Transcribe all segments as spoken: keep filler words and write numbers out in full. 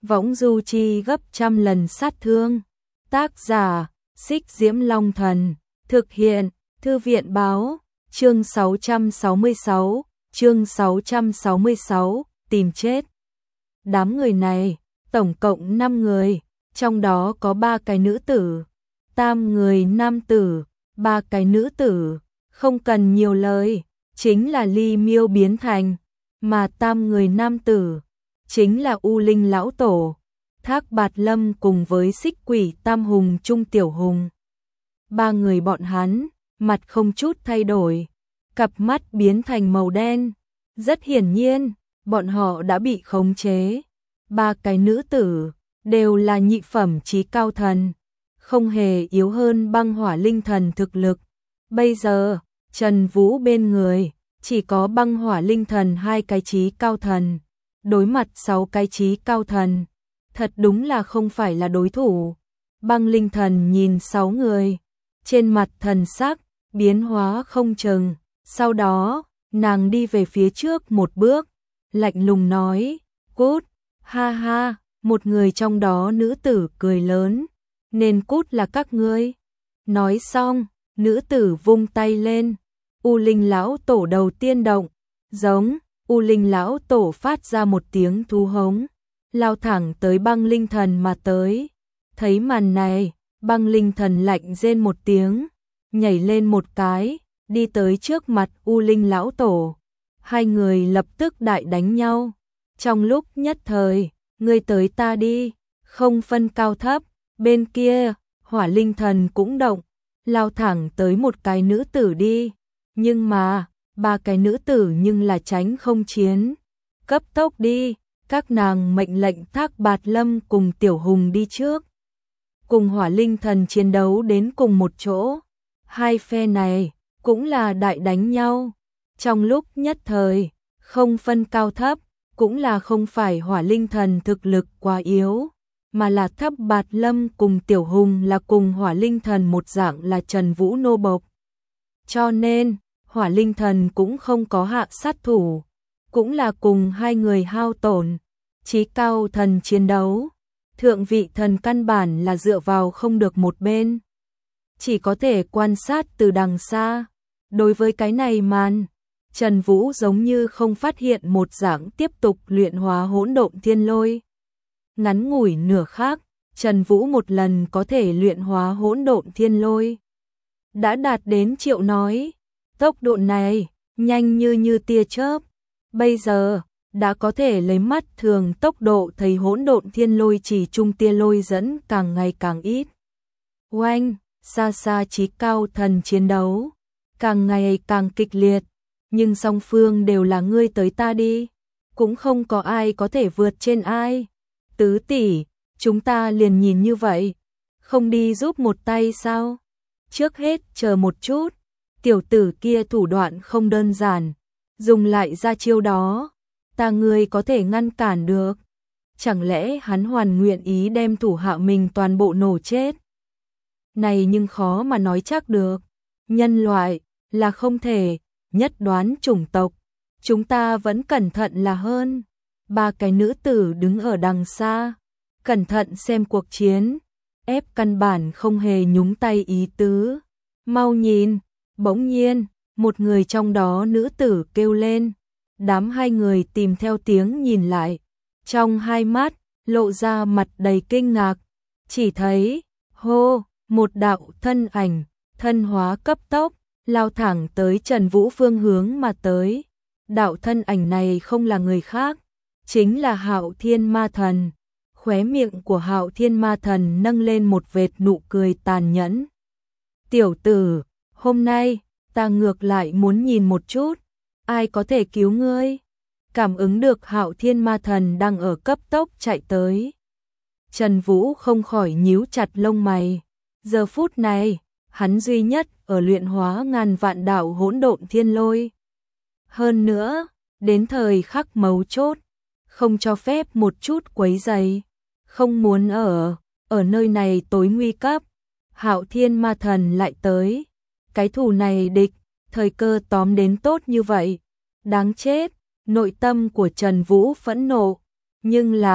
võng du chi gấp trăm lần sát thương. Tác giả, Xích Diễm Long Thần, thực hiện, Thư viện báo, chương sáu trăm sáu mươi sáu, chương sáu trăm sáu mươi sáu, tìm chết. Đám người này, tổng cộng năm người, trong đó có ba cái nữ tử, tam người nam tử, ba cái nữ tử, không cần nhiều lời, chính là Ly Miêu biến thành, mà tam người nam tử, chính là U Linh lão tổ, Thác Bạt Lâm cùng với Xích Quỷ Tam Hùng Trung Tiểu Hùng. Ba người bọn hắn, mặt không chút thay đổi, cặp mắt biến thành màu đen, rất hiển nhiên, bọn họ đã bị khống chế. Ba cái nữ tử đều là nhị phẩm chí cao thần, không hề yếu hơn băng hỏa linh thần thực lực. Bây giờ, Trần Vũ bên người chỉ có băng hỏa linh thần hai cái chí cao thần, đối mặt sáu cái chí cao thần, thật đúng là không phải là đối thủ. Băng linh thần nhìn sáu người, trên mặt thần sắc biến hóa không chừng, sau đó, nàng đi về phía trước một bước, lạnh lùng nói, cút, ha ha, một người trong đó nữ tử cười lớn, nên cút là các ngươi. Nói xong, nữ tử vung tay lên, U Linh lão tổ đầu tiên động, giống, U Linh lão tổ phát ra một tiếng thú hống, lao thẳng tới băng linh thần mà tới. Thấy màn này, băng linh thần lạnh rên một tiếng, nhảy lên một cái, đi tới trước mặt U Linh lão tổ. Hai người lập tức đại đánh nhau. Trong lúc nhất thời, ngươi tới ta đi, không phân cao thấp. Bên kia, hỏa linh thần cũng động, lao thẳng tới một cái nữ tử đi. Nhưng mà, ba cái nữ tử nhưng là tránh không chiến. Cấp tốc đi, các nàng mệnh lệnh Thác Bạt Lâm cùng Tiểu Hùng đi trước. Cùng hỏa linh thần chiến đấu đến cùng một chỗ. Hai phe này cũng là đại đánh nhau. Trong lúc nhất thời, không phân cao thấp, cũng là không phải hỏa linh thần thực lực quá yếu, mà là Thác Bạt Lâm cùng Tiểu Hùng là cùng hỏa linh thần một dạng là Trần Vũ nô bộc. Cho nên, hỏa linh thần cũng không có hạ sát thủ, cũng là cùng hai người hao tổn. Chí cao thần chiến đấu, thượng vị thần căn bản là dựa vào không được một bên, chỉ có thể quan sát từ đằng xa. Đối với cái này màn, Trần Vũ giống như không phát hiện một dạng tiếp tục luyện hóa hỗn độn thiên lôi. Ngắn ngủi nửa khắc, Trần Vũ một lần có thể luyện hóa hỗn độn thiên lôi, đã đạt đến Triệu nói. Tốc độ này, nhanh như như tia chớp. Bây giờ, đã có thể lấy mắt thường tốc độ thấy hỗn độn thiên lôi chỉ trung tia lôi dẫn càng ngày càng ít. Oanh, xa xa chí cao thần chiến đấu, càng ngày càng kịch liệt, nhưng song phương đều là ngươi tới ta đi, cũng không có ai có thể vượt trên ai. Tứ tỷ, chúng ta liền nhìn như vậy, không đi giúp một tay sao? Trước hết chờ một chút, tiểu tử kia thủ đoạn không đơn giản, dùng lại ra chiêu đó, ta ngươi có thể ngăn cản được? Chẳng lẽ hắn hoàn nguyện ý đem thủ hạ mình toàn bộ nổ chết? Này nhưng khó mà nói chắc được. Nhân loại là không thể nhất đoán chủng tộc, chúng ta vẫn cẩn thận là hơn. Ba cái nữ tử đứng ở đằng xa, cẩn thận xem cuộc chiến, ép căn bản không hề nhúng tay ý tứ. Mau nhìn, bỗng nhiên, một người trong đó nữ tử kêu lên. Đám hai người tìm theo tiếng nhìn lại, trong hai mắt lộ ra mặt đầy kinh ngạc, chỉ thấy, hô, một đạo thân ảnh, thân hóa cấp tốc, lao thẳng tới Trần Vũ phương hướng mà tới. Đạo thân ảnh này không là người khác, chính là Hạo Thiên Ma Thần. Khóe miệng của Hạo Thiên Ma Thần nâng lên một vệt nụ cười tàn nhẫn. Tiểu tử, hôm nay, ta ngược lại muốn nhìn một chút, ai có thể cứu ngươi? Cảm ứng được Hạo Thiên Ma Thần đang ở cấp tốc chạy tới, Trần Vũ không khỏi nhíu chặt lông mày. Giờ phút này, hắn duy nhất ở luyện hóa ngàn vạn đạo hỗn độn thiên lôi. Hơn nữa, đến thời khắc mấu chốt, không cho phép một chút quấy rầy, không muốn ở ở nơi này tối nguy cấp. Hạo Thiên Ma Thần lại tới, cái thù này địch, thời cơ tóm đến tốt như vậy, đáng chết. Nội tâm của Trần Vũ phẫn nộ, nhưng là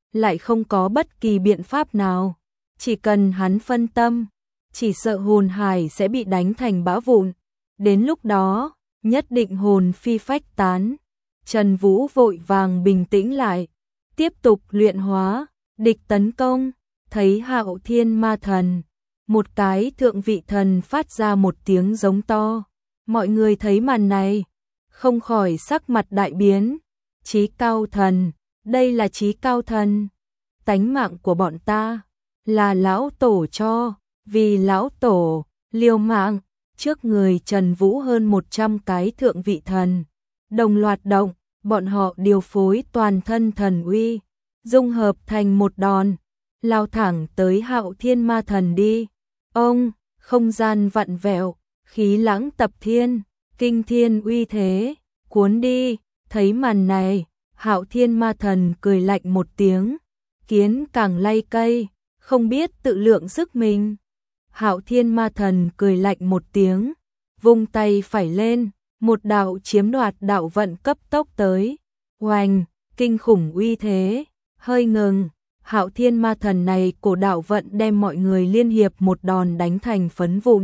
lại không có bất kỳ biện pháp nào. Chỉ cần hắn phân tâm, chỉ sợ hồn hải sẽ bị đánh thành bã vụn. Đến lúc đó, nhất định hồn phi phách tán. Trần Vũ vội vàng bình tĩnh lại, tiếp tục luyện hóa, địch tấn công, thấy Hạo Thiên Ma Thần. Một cái thượng vị thần phát ra một tiếng giống to. Mọi người thấy màn này, không khỏi sắc mặt đại biến. Chí cao thần, đây là chí cao thần. Tánh mạng của bọn ta, là lão tổ cho, vì lão tổ, liều mạng. Trước người Trần Vũ hơn một trăm cái thượng vị thần. Đồng loạt động, bọn họ điều phối toàn thân thần uy, dung hợp thành một đòn, lao thẳng tới Hạo Thiên Ma Thần đi. Ông, không gian vặn vẹo, khí lãng tập thiên, kinh thiên uy thế, cuốn đi. Thấy màn này, Hạo Thiên Ma Thần cười lạnh một tiếng, kiến càng lay cây, không biết tự lượng sức mình. Hạo Thiên Ma Thần cười lạnh một tiếng, vung tay phải lên, một đạo chiếm đoạt đạo vận cấp tốc tới. Oanh, kinh khủng uy thế, hơi ngừng. Hạo Thiên Ma Thần này cổ đạo vận đem mọi người liên hiệp một đòn đánh thành phấn vụn.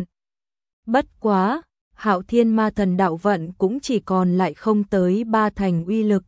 Bất quá, Hạo Thiên Ma Thần đạo vận cũng chỉ còn lại không tới ba thành uy lực.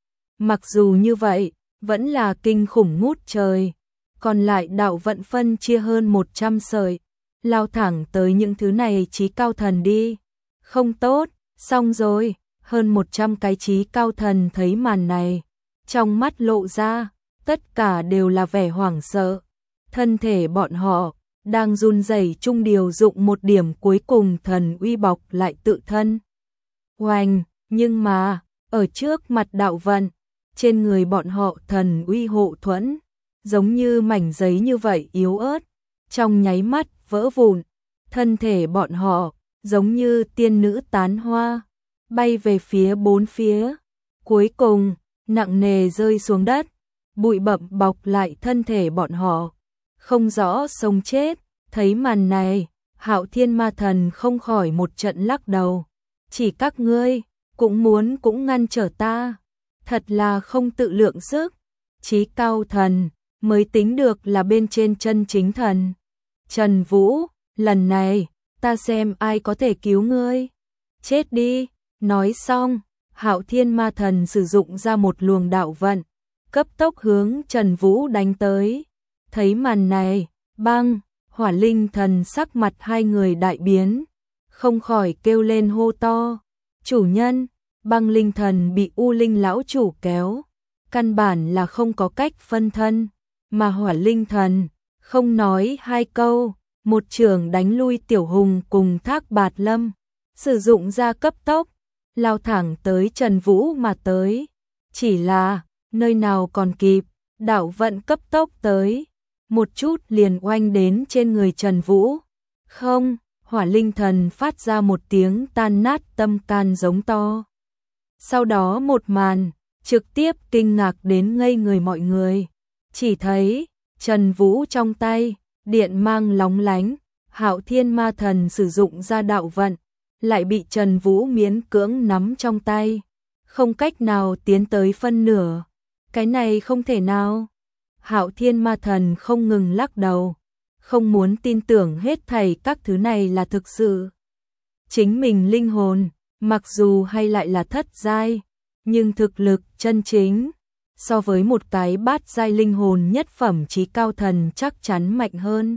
Mặc dù như vậy, vẫn là kinh khủng ngút trời. Còn lại đạo vận phân chia hơn một trăm sợi, lao thẳng tới những thứ này chí cao thần đi. Không tốt, xong rồi. Hơn một trăm cái chí cao thần thấy màn này, trong mắt lộ ra, tất cả đều là vẻ hoảng sợ. Thân thể bọn họ đang run rẩy chung điều dụng một điểm cuối cùng thần uy bọc lại tự thân. Oanh, nhưng mà, ở trước mặt đạo vận, trên người bọn họ thần uy hộ thuẫn, giống như mảnh giấy như vậy yếu ớt, trong nháy mắt vỡ vụn. Thân thể bọn họ giống như tiên nữ tán hoa, bay về phía bốn phía. Cuối cùng, nặng nề rơi xuống đất, bụi bặm bọc lại thân thể bọn họ, không rõ sống chết. Thấy màn này, Hạo Thiên Ma Thần không khỏi một trận lắc đầu. Chỉ các ngươi, cũng muốn cũng ngăn trở ta. Thật là không tự lượng sức. Chí cao thần, mới tính được là bên trên chân chính thần. Trần Vũ, lần này, ta xem ai có thể cứu ngươi. Chết đi. Nói xong, Hạo Thiên Ma Thần sử dụng ra một luồng đạo vận, cấp tốc hướng Trần Vũ đánh tới. Thấy màn này, băng, Hỏa Linh Thần sắc mặt hai người đại biến, không khỏi kêu lên hô to. Chủ nhân, Băng Linh Thần bị U Linh lão chủ kéo, căn bản là không có cách phân thân, mà Hỏa Linh Thần không nói hai câu, một chưởng đánh lui Tiểu Hùng cùng Thác Bạt Lâm, sử dụng ra cấp tốc, lao thẳng tới Trần Vũ mà tới. Chỉ là, nơi nào còn kịp, đạo vận cấp tốc tới, một chút liền oanh đến trên người Trần Vũ. Không, Hỏa Linh Thần phát ra một tiếng tan nát tâm can giống to. Sau đó một màn, trực tiếp kinh ngạc đến ngây người mọi người. Chỉ thấy, Trần Vũ trong tay, điện mang lóng lánh, Hạo Thiên Ma Thần sử dụng ra đạo vận, lại bị Trần Vũ miễn cưỡng nắm trong tay, không cách nào tiến tới phân nửa. Cái này không thể nào. Hạo Thiên Ma Thần không ngừng lắc đầu, không muốn tin tưởng hết thảy các thứ này là thực sự. Chính mình linh hồn, mặc dù hay lại là thất giai, nhưng thực lực chân chính, so với một cái bát giai linh hồn nhất phẩm chí cao thần chắc chắn mạnh hơn.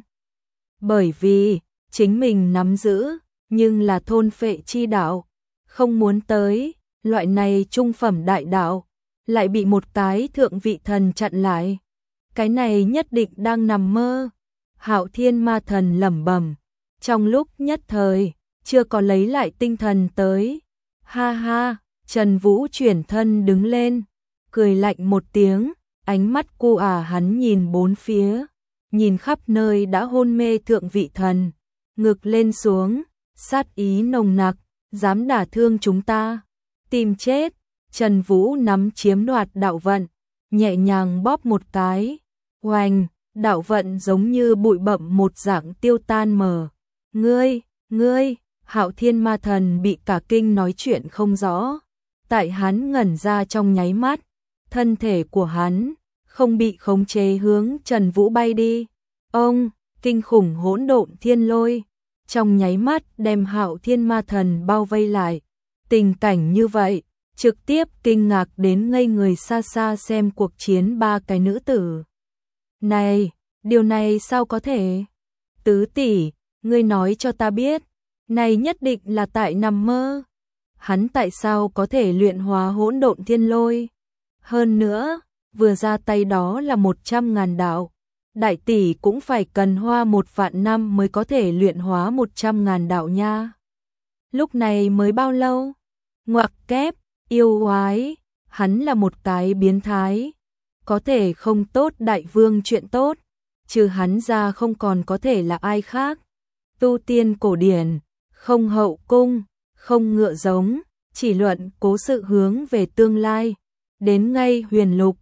Bởi vì, chính mình nắm giữ, nhưng là thôn phệ chi đạo, không muốn tới, loại này trung phẩm đại đạo, lại bị một cái thượng vị thần chặn lại. Cái này nhất định đang nằm mơ. Hạo Thiên Ma Thần lẩm bẩm, trong lúc nhất thời, chưa có lấy lại tinh thần tới. Ha ha, Trần Vũ chuyển thân đứng lên, cười lạnh một tiếng, ánh mắt cu ả hắn nhìn bốn phía, nhìn khắp nơi đã hôn mê thượng vị thần, ngực lên xuống, sát ý nồng nặc, dám đả thương chúng ta, tìm chết. Trần Vũ nắm chiếm đoạt đạo vận, nhẹ nhàng bóp một cái, oanh, đạo vận giống như bụi bặm một dạng tiêu tan mờ. Ngươi, ngươi, Hạo Thiên Ma Thần bị cả kinh nói chuyện không rõ. Tại hắn ngẩn ra trong nháy mắt, thân thể của hắn không bị khống chế hướng Trần Vũ bay đi. Ông, kinh khủng hỗn độn thiên lôi, trong nháy mắt đem Hạo Thiên Ma Thần bao vây lại. Tình cảnh như vậy, trực tiếp kinh ngạc đến ngây người xa xa xem cuộc chiến ba cái nữ tử. Này, điều này sao có thể? Tứ tỷ, ngươi nói cho ta biết, này nhất định là tại nằm mơ. Hắn tại sao có thể luyện hóa hỗn độn thiên lôi? Hơn nữa, vừa ra tay đó là một trăm ngàn đạo. Đại tỷ cũng phải cần hoa một vạn năm mới có thể luyện hóa một trăm ngàn đạo nha. Lúc này mới bao lâu? Ngoặc kép, yêu oái, hắn là một cái biến thái. Có thể không tốt đại vương chuyện tốt, trừ hắn ra không còn có thể là ai khác. Tu tiên cổ điển, không hậu cung, không ngựa giống, chỉ luận cố sự hướng về tương lai. Đến ngay huyền lục,